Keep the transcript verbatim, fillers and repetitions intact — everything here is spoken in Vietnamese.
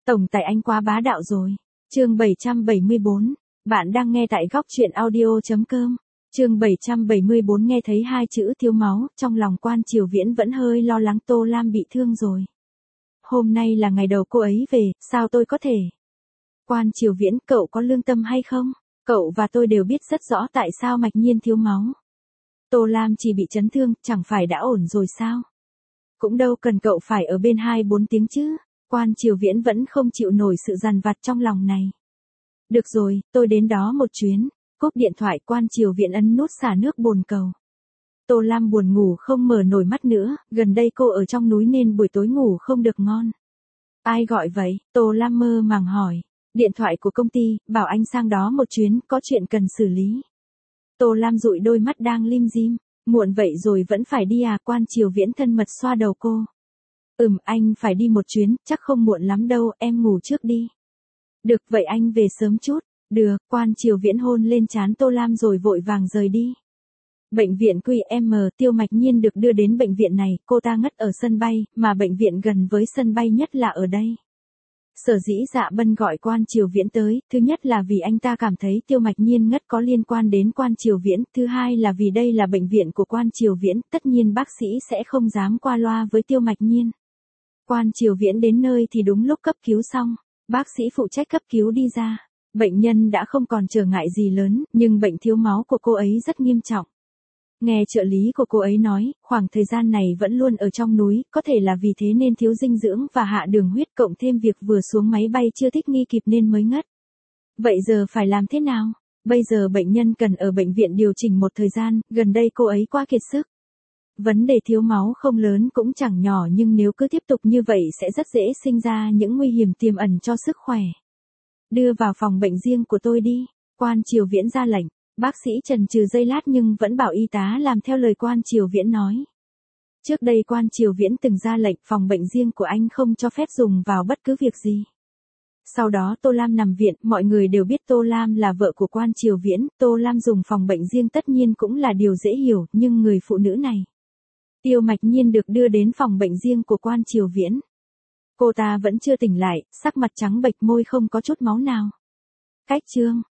Tổng tài anh quá bá đạo rồi. Chương bảy trăm bảy mươi bốn. Bạn đang nghe tại góc truyện audio chấm com. Chương bảy trăm bảy mươi bốn nghe thấy hai chữ thiếu máu, trong lòng Quan Triều Viễn vẫn hơi lo lắng Tô Lam bị thương rồi. Hôm nay là ngày đầu cô ấy về, sao tôi có thể? Quan Triều Viễn, cậu có lương tâm hay không? Cậu và tôi đều biết rất rõ tại sao Mạch Nhiên thiếu máu. Tô Lam chỉ bị chấn thương, chẳng phải đã ổn rồi sao? Cũng đâu cần cậu phải ở bên hai bốn tiếng chứ. Quan Triều Viễn vẫn không chịu nổi sự dằn vặt trong lòng này. Được rồi, tôi đến đó một chuyến. Cúp điện thoại, Quan Triều Viễn ấn nút xả nước bồn cầu. Tô Lam buồn ngủ không mở nổi mắt nữa, gần đây cô ở trong núi nên buổi tối ngủ không được ngon. Ai gọi vậy? Tô Lam mơ màng hỏi. Điện thoại của công ty, bảo anh sang đó một chuyến, có chuyện cần xử lý. Tô Lam dụi đôi mắt đang lim dim. Muộn vậy rồi vẫn phải đi à? Quan Triều Viễn thân mật xoa đầu cô. Ừm, anh phải đi một chuyến, chắc không muộn lắm đâu, em ngủ trước đi. Được, vậy anh về sớm chút. Được, Quan Triều Viễn hôn lên trán Tô Lam rồi vội vàng rời đi. Bệnh viện quy em, Tiêu Mạch Nhiên được đưa đến bệnh viện này, cô ta ngất ở sân bay, mà bệnh viện gần với sân bay nhất là ở đây. Sở dĩ Dạ Bân gọi Quan Triều Viễn tới, thứ nhất là vì anh ta cảm thấy Tiêu Mạch Nhiên ngất có liên quan đến Quan Triều Viễn, thứ hai là vì đây là bệnh viện của Quan Triều Viễn, tất nhiên bác sĩ sẽ không dám qua loa với Tiêu Mạch Nhiên. Quan Triều Viễn đến nơi thì đúng lúc cấp cứu xong, bác sĩ phụ trách cấp cứu đi ra. Bệnh nhân đã không còn trở ngại gì lớn, nhưng bệnh thiếu máu của cô ấy rất nghiêm trọng. Nghe trợ lý của cô ấy nói, khoảng thời gian này vẫn luôn ở trong núi, có thể là vì thế nên thiếu dinh dưỡng và hạ đường huyết, cộng thêm việc vừa xuống máy bay chưa thích nghi kịp nên mới ngất. Vậy giờ phải làm thế nào? Bây giờ bệnh nhân cần ở bệnh viện điều chỉnh một thời gian, gần đây cô ấy quá kiệt sức. Vấn đề thiếu máu không lớn cũng chẳng nhỏ, nhưng nếu cứ tiếp tục như vậy sẽ rất dễ sinh ra những nguy hiểm tiềm ẩn cho sức khỏe. Đưa vào phòng bệnh riêng của tôi đi. Quan Triều Viễn ra lệnh. Bác sĩ chần chừ giây lát nhưng vẫn bảo y tá làm theo lời Quan Triều Viễn nói. Trước đây Quan Triều Viễn từng ra lệnh phòng bệnh riêng của anh không cho phép dùng vào bất cứ việc gì. Sau đó Tô Lam nằm viện, mọi người đều biết Tô Lam là vợ của Quan Triều Viễn, Tô Lam dùng phòng bệnh riêng tất nhiên cũng là điều dễ hiểu, nhưng người phụ nữ này. Tiêu Mạch Nhiên được đưa đến phòng bệnh riêng của Quan Triều Viễn. Cô ta vẫn chưa tỉnh lại, sắc mặt trắng bệch, môi không có chút máu nào. Cách chương